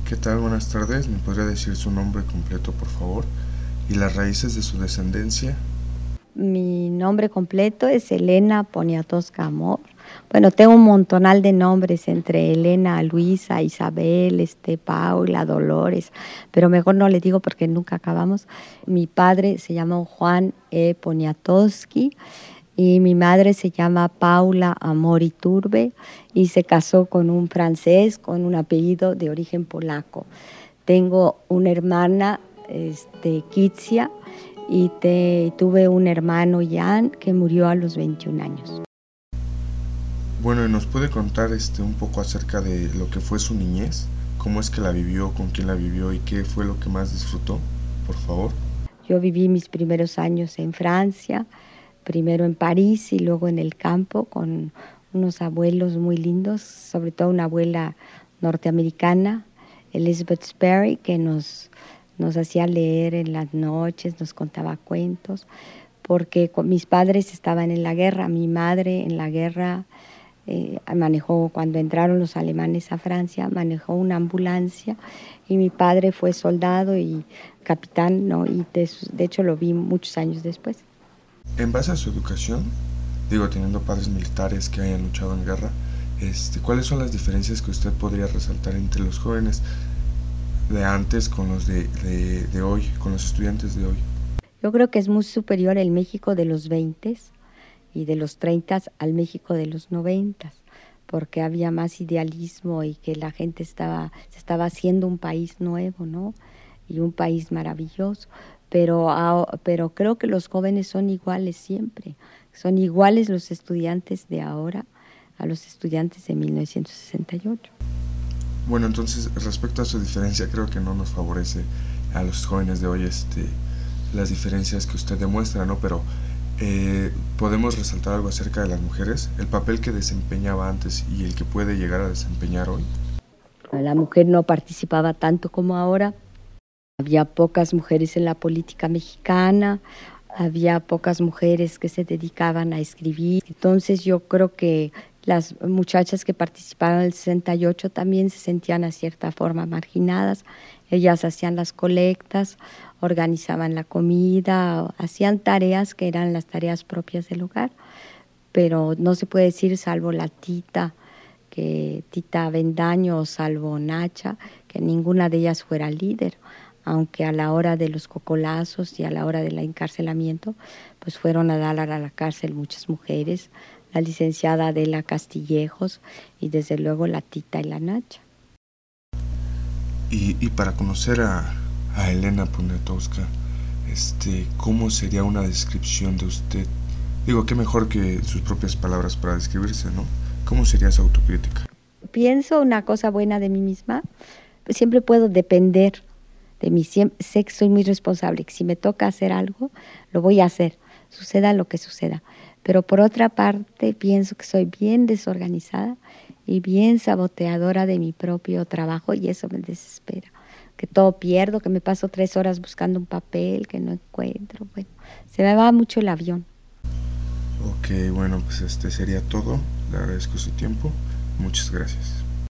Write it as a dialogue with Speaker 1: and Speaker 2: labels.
Speaker 1: ¿Qué tal? Buenas tardes. ¿Me podría decir su nombre completo, por favor? ¿Y las raíces de su descendencia?
Speaker 2: Mi nombre completo es Elena Poniatowska Amor. Bueno, tengo un montonal de nombres entre Elena, Luisa, Isabel, Paula, Dolores, pero mejor no le digo porque nunca acabamos. Mi padre se llama Juan E. Poniatowski y mi madre se llama Paula Amor Iturbe y se casó con un francés con un apellido de origen polaco. Tengo una hermana, Kitsia, y tuve un hermano, Jan, que murió a los 21 años.
Speaker 1: Bueno, ¿y nos puede contar un poco acerca de lo que fue su niñez? ¿Cómo es que la vivió, con quién la vivió y qué fue lo que más disfrutó? Por favor.
Speaker 2: Yo viví mis primeros años en Francia, primero en París y luego en el campo con unos abuelos muy lindos, sobre todo una abuela norteamericana, Elizabeth Sperry, que nos hacía leer en las noches, nos contaba cuentos, porque mis padres estaban en la guerra, mi madre en la guerra manejó, cuando entraron los alemanes a Francia, manejó una ambulancia y mi padre fue soldado y capitán, ¿no? Y de hecho lo vi muchos años después.
Speaker 1: En base a su educación, teniendo padres militares que hayan luchado en guerra, ¿cuáles son las diferencias que usted podría resaltar entre los jóvenes de antes con los de hoy, con los estudiantes de hoy?
Speaker 2: Yo creo que es muy superior el México de los 20 y de los 30 al México de los 90, porque había más idealismo y que la gente se estaba haciendo un país nuevo, ¿no? Y un país maravilloso. Pero creo que los jóvenes son iguales siempre. Son iguales los estudiantes de ahora a los estudiantes de 1968.
Speaker 1: Bueno, entonces, respecto a su diferencia, creo que no nos favorece a los jóvenes de hoy las diferencias que usted demuestra, ¿no? Pero podemos resaltar algo acerca de las mujeres, el papel que desempeñaba antes y el que puede llegar a desempeñar hoy.
Speaker 2: La mujer no participaba tanto como ahora. Había pocas mujeres en la política mexicana, había pocas mujeres que se dedicaban a escribir. Entonces yo creo que las muchachas que participaron en el 68 también se sentían a cierta forma marginadas. Ellas hacían las colectas, organizaban la comida, hacían tareas que eran las tareas propias del hogar, pero no se puede decir, salvo la Tita Avendaño o salvo Nacha, que ninguna de ellas fuera líder, aunque a la hora de los cocolazos y a la hora del encarcelamiento, pues fueron a dar a la cárcel muchas mujeres, la licenciada Adela Castillejos y desde luego la Tita y la Nacha.
Speaker 1: Y para conocer a Elena Poniatowska, ¿cómo sería una descripción de usted? Qué mejor que sus propias palabras para describirse, ¿no? ¿Cómo sería esa autocrítica?
Speaker 2: Pienso una cosa buena de mí misma, siempre puedo depender de mí, sé que soy muy responsable, que si me toca hacer algo, lo voy a hacer, suceda lo que suceda. Pero por otra parte, pienso que soy bien desorganizada y bien saboteadora de mi propio trabajo y eso me desespera. Que todo pierdo, que me paso 3 horas buscando un papel que no encuentro. Bueno, se me va mucho el avión.
Speaker 1: Ok, bueno, pues sería todo. Le agradezco su tiempo. Muchas gracias.